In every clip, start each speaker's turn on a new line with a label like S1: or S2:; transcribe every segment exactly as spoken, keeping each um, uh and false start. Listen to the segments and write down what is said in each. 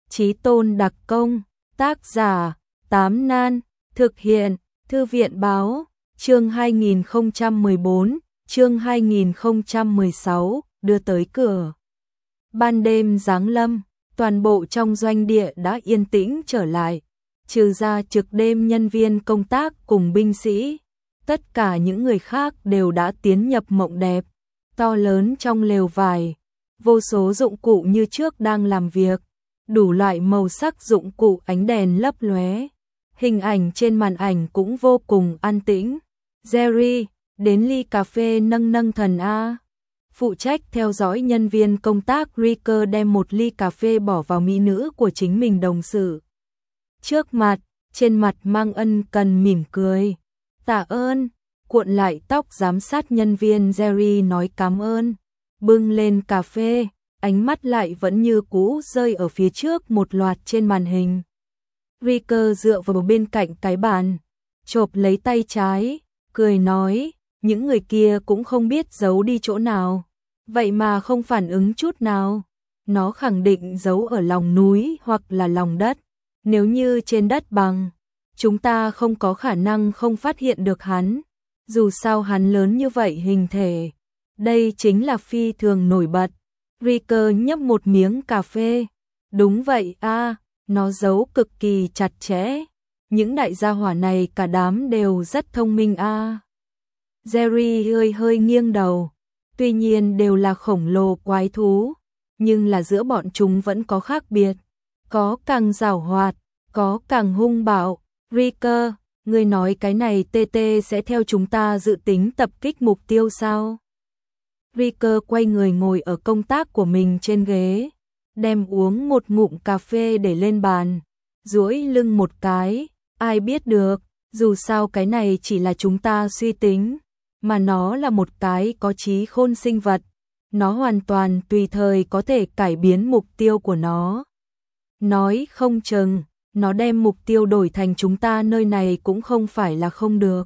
S1: Chí tôn đặc công, tác giả, Tám Nan, thực hiện, Thư viện báo, chương hai nghìn không trăm mười bốn, chương hai nghìn không trăm mười sáu, đưa tới cửa. Ban đêm giáng lâm, toàn bộ trong doanh địa đã yên tĩnh trở lại, trừ ra trực đêm nhân viên công tác cùng binh sĩ. Tất cả những người khác đều đã tiến nhập mộng đẹp. To lớn trong lều vải, vô số dụng cụ như trước đang làm việc, đủ loại màu sắc dụng cụ ánh đèn lấp lóe. Hình ảnh trên màn ảnh cũng vô cùng an tĩnh. Jerry, đến ly cà phê nâng nâng thần A. Phụ trách theo dõi nhân viên công tác Riker đem một ly cà phê bỏ vào mỹ nữ của chính mình đồng sự trước mặt, trên mặt mang ân cần mỉm cười. Tạ ơn, cuộn lại tóc giám sát nhân viên Jerry nói cảm ơn, bưng lên cà phê, ánh mắt lại vẫn như cũ rơi ở phía trước một loạt trên màn hình. Riker dựa vào bên cạnh cái bàn, chộp lấy tay trái, cười nói, những người kia cũng không biết giấu đi chỗ nào, vậy mà không phản ứng chút nào. Nó khẳng định giấu ở lòng núi hoặc là lòng đất. Nếu như trên đất bằng, chúng ta không có khả năng không phát hiện được hắn. Dù sao hắn lớn như vậy hình thể, đây chính là phi thường nổi bật. Riker nhấp một miếng cà phê. Đúng vậy a, à, nó giấu cực kỳ chặt chẽ. Những đại gia hỏa này cả đám đều rất thông minh a. À. Jerry hơi hơi nghiêng đầu. Tuy nhiên đều là khổng lồ quái thú, nhưng là giữa bọn chúng vẫn có khác biệt. Có càng giàu hoạt, có càng hung bạo. Riker, ngươi nói cái này tê tê sẽ theo chúng ta dự tính tập kích mục tiêu sao? Riker quay người ngồi ở công tác của mình trên ghế, đem uống một ngụm cà phê để lên bàn, duỗi lưng một cái, ai biết được, dù sao cái này chỉ là chúng ta suy tính, mà nó là một cái có trí khôn sinh vật, nó hoàn toàn tùy thời có thể cải biến mục tiêu của nó. Nói không chừng, nó đem mục tiêu đổi thành chúng ta nơi này cũng không phải là không được.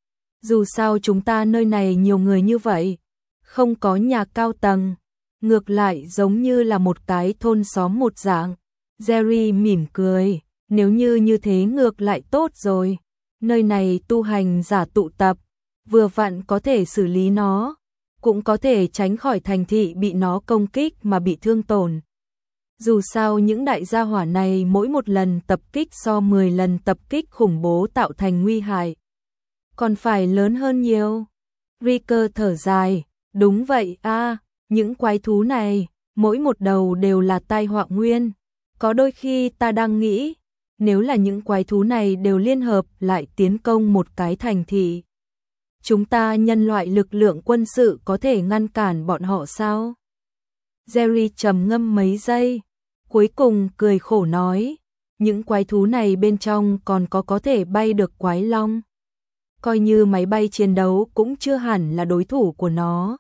S1: Dù sao chúng ta nơi này nhiều người như vậy, không có nhà cao tầng, ngược lại giống như là một cái thôn xóm một dạng. Jerry mỉm cười, nếu như như thế ngược lại tốt rồi, nơi này tu hành giả tụ tập, vừa vặn có thể xử lý nó, cũng có thể tránh khỏi thành thị bị nó công kích mà bị thương tổn. Dù sao những đại gia hỏa này mỗi một lần tập kích so mười lần tập kích khủng bố tạo thành nguy hại, còn phải lớn hơn nhiều. Riker thở dài, đúng vậy a, à, những quái thú này, mỗi một đầu đều là tai họa nguyên. Có đôi khi ta đang nghĩ, nếu là những quái thú này đều liên hợp lại tiến công một cái thành thị, chúng ta nhân loại lực lượng quân sự có thể ngăn cản bọn họ sao? Jerry trầm ngâm mấy giây, cuối cùng cười khổ nói, những quái thú này bên trong còn có có thể bay được quái long. Coi như máy bay chiến đấu cũng chưa hẳn là đối thủ của nó.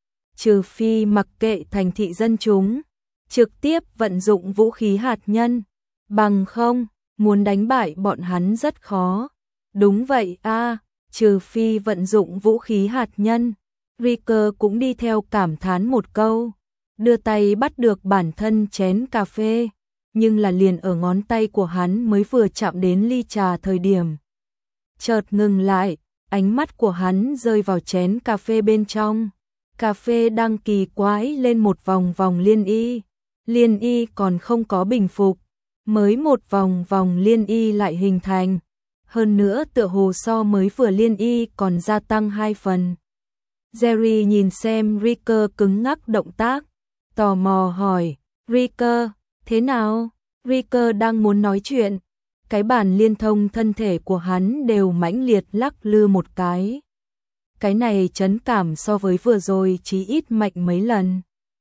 S1: Trừ phi mặc kệ thành thị dân chúng, trực tiếp vận dụng vũ khí hạt nhân, bằng không, muốn đánh bại bọn hắn rất khó. Đúng vậy a, à, trừ phi vận dụng vũ khí hạt nhân. Riker cũng đi theo cảm thán một câu, đưa tay bắt được bản thân chén cà phê, nhưng là liền ở ngón tay của hắn mới vừa chạm đến ly trà thời điểm. Chợt ngừng lại, ánh mắt của hắn rơi vào chén cà phê bên trong. Cà phê đang kỳ quái lên một vòng vòng liên y. Liên y còn không có bình phục, mới một vòng vòng liên y lại hình thành. Hơn nữa tựa hồ so mới vừa liên y còn gia tăng hai phần. Jerry nhìn xem Riker cứng ngắc động tác, tò mò hỏi, Riker, thế nào? Riker đang muốn nói chuyện, cái bàn liên thông thân thể của hắn đều mãnh liệt lắc lư một cái. Cái này chấn cảm so với vừa rồi chí ít mạnh mấy lần.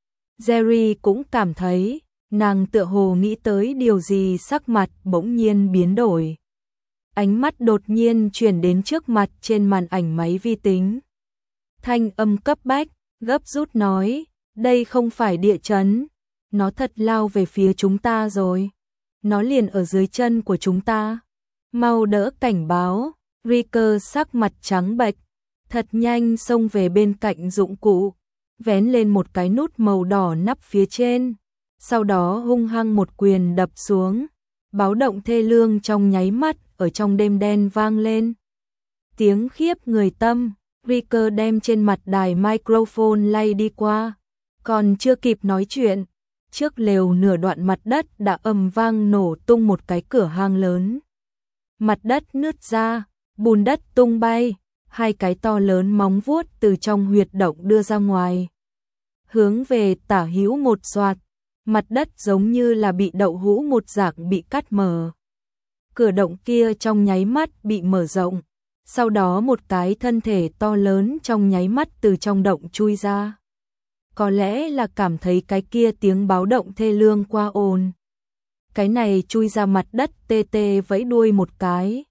S1: Jerry cũng cảm thấy, nàng tựa hồ nghĩ tới điều gì, sắc mặt bỗng nhiên biến đổi. Ánh mắt đột nhiên chuyển đến trước mặt trên màn ảnh máy vi tính. Thanh âm cấp bách, gấp rút nói, đây không phải địa chấn, nó thật lao về phía chúng ta rồi. Nó liền ở dưới chân của chúng ta. Mau đỡ cảnh báo. Riker sắc mặt trắng bệch, thật nhanh xông về bên cạnh dụng cụ, vén lên một cái nút màu đỏ nắp phía trên. sau đó hung hăng một quyền đập xuống. Báo động thê lương trong nháy mắt ở trong đêm đen vang lên. Tiếng khiếp người tâm, Riker đem trên mặt đài microphone lay đi qua, còn chưa kịp nói chuyện, trước lều nửa đoạn mặt đất đã ầm vang nổ tung một cái cửa hang lớn. Mặt đất nứt ra, bùn đất tung bay, hai cái to lớn móng vuốt từ trong huyệt động đưa ra ngoài. Hướng về tả hữu một xoạt, mặt đất giống như là bị đậu hũ một dạng bị cắt mở. Cửa động kia trong nháy mắt bị mở rộng, sau đó một cái thân thể to lớn trong nháy mắt từ trong động chui ra. Có lẽ là cảm thấy cái kia tiếng báo động thê lương qua ồn. Cái này chui ra mặt đất tê tê vẫy đuôi một cái.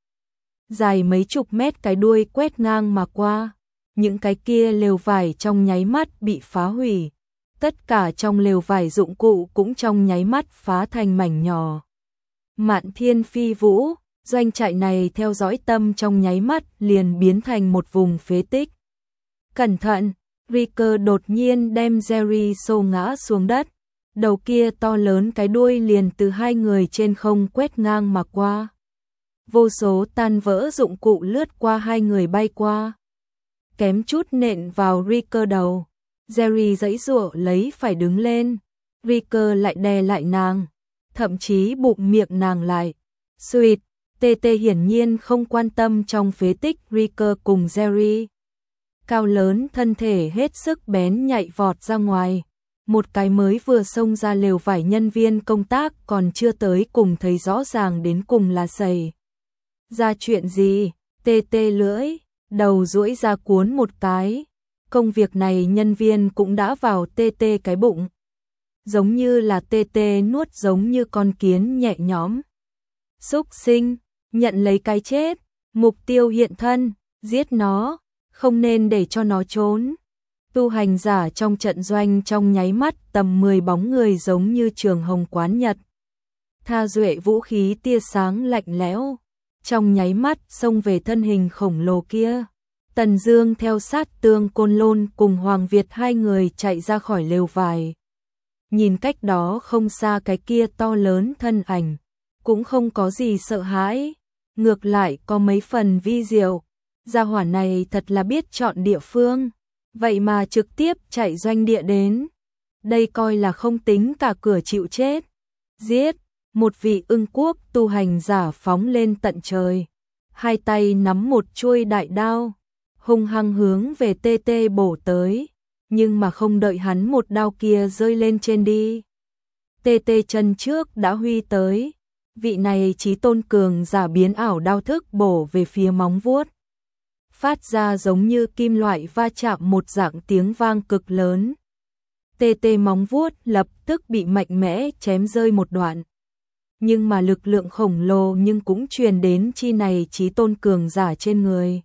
S1: Dài mấy chục mét cái đuôi quét ngang mà qua. Những cái kia lều vải trong nháy mắt bị phá hủy. Tất cả trong lều vải dụng cụ cũng trong nháy mắt phá thành mảnh nhỏ. Mạn thiên phi vũ, doanh trại này theo dõi tâm trong nháy mắt liền biến thành một vùng phế tích. Cẩn thận, Riker đột nhiên đem Jerry xô ngã xuống đất. Đầu kia to lớn cái đuôi liền từ hai người trên không quét ngang mà qua. Vô số tan vỡ dụng cụ lướt qua hai người bay qua. Kém chút nện vào Riker đầu. Jerry giãy giụa lấy phải đứng lên. Riker lại đè lại nàng, thậm chí bụng miệng nàng lại. Sweet, tê tê hiển nhiên không quan tâm trong phế tích Riker cùng Jerry. Cao lớn thân thể hết sức bén nhạy vọt ra ngoài. Một cái mới vừa xông ra lều vải nhân viên công tác còn chưa tới cùng thấy rõ ràng đến cùng là xảy ra chuyện gì. Tê tê lưỡi, đầu duỗi ra cuốn một cái. Công việc này nhân viên cũng đã vào tê tê cái bụng. Giống như là tê tê nuốt giống như con kiến nhẹ nhõm. Xúc sinh, nhận lấy cái chết, mục tiêu hiện thân, giết nó, không nên để cho nó trốn. Tu hành giả trong trận doanh trong nháy mắt tầm mười bóng người giống như trường hồng quán nhật. Tha duệ vũ khí tia sáng lạnh lẽo, trong nháy mắt xông về thân hình khổng lồ kia. Tần Dương theo sát Tương Côn Lôn cùng Hoàng Việt hai người chạy ra khỏi lều vải. Nhìn cách đó không xa cái kia to lớn thân ảnh, cũng không có gì sợ hãi, ngược lại có mấy phần vi diệu. Gia hỏa này thật là biết chọn địa phương, vậy mà trực tiếp chạy doanh địa đến. Đây coi là không tính cả cửa chịu chết. Giết, một vị ưng quốc tu hành giả phóng lên tận trời, hai tay nắm một chuôi đại đao, hung hăng hướng về tê tê bổ tới, nhưng mà không đợi hắn một đao kia rơi lên trên đi. Tê tê chân trước đã huy tới, vị này chí tôn cường giả biến ảo đao thức bổ về phía móng vuốt. Phát ra giống như kim loại va chạm một dạng tiếng vang cực lớn. Tê tê móng vuốt lập tức bị mạnh mẽ chém rơi một đoạn. Nhưng mà lực lượng khổng lồ nhưng cũng truyền đến chi này chí tôn cường giả trên người.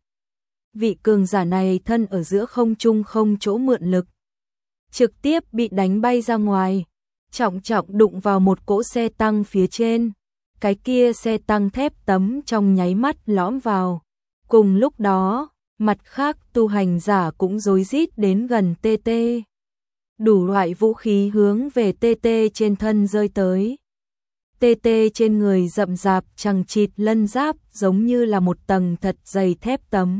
S1: Vị cường giả này thân ở giữa không trung không chỗ mượn lực. Trực tiếp bị đánh bay ra ngoài. Trọng trọng đụng vào một cỗ xe tăng phía trên. Cái kia xe tăng thép tấm trong nháy mắt lõm vào. Cùng lúc đó, mặt khác tu hành giả cũng rối rít đến gần tê tê. Đủ loại vũ khí hướng về tê tê trên thân rơi tới. Tê tê trên người rậm rạp chằng chịt lân giáp giống như là một tầng thật dày thép tấm.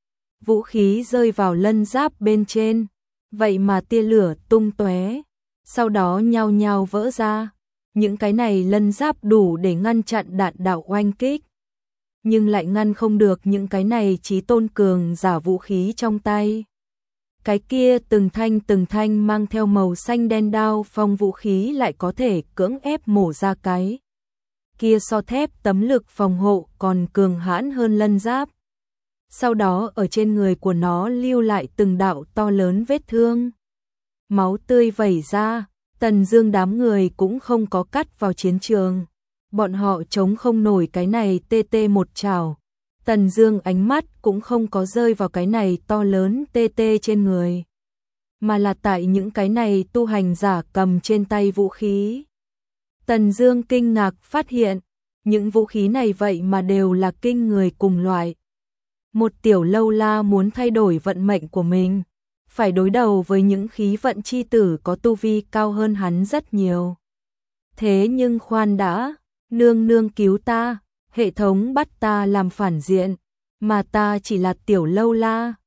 S1: Vũ khí rơi vào lân giáp bên trên, vậy mà tia lửa tung tóe, sau đó nhao nhao vỡ ra. Những cái này lân giáp đủ để ngăn chặn đạn đạo oanh kích, nhưng lại ngăn không được những cái này chí tôn cường giả vũ khí trong tay. Cái kia từng thanh từng thanh mang theo màu xanh đen đao phong vũ khí lại có thể cưỡng ép mổ ra cái kia so thép tấm lực phòng hộ còn cường hãn hơn lân giáp. Sau đó ở trên người của nó lưu lại từng đạo to lớn vết thương. Máu tươi vẩy ra, Tần Dương đám người cũng không có cắt vào chiến trường. Bọn họ chống không nổi cái này tê tê một chảo. Tần Dương ánh mắt cũng không có rơi vào cái này to lớn tê tê trên người, mà là tại những cái này tu hành giả cầm trên tay vũ khí. Tần Dương kinh ngạc phát hiện, những vũ khí này vậy mà đều là kinh người cùng loại. Một tiểu lâu la muốn thay đổi vận mệnh của mình, phải đối đầu với những khí vận chi tử có tu vi cao hơn hắn rất nhiều. Thế nhưng khoan đã, nương nương cứu ta, hệ thống bắt ta làm phản diện, mà ta chỉ là tiểu lâu la,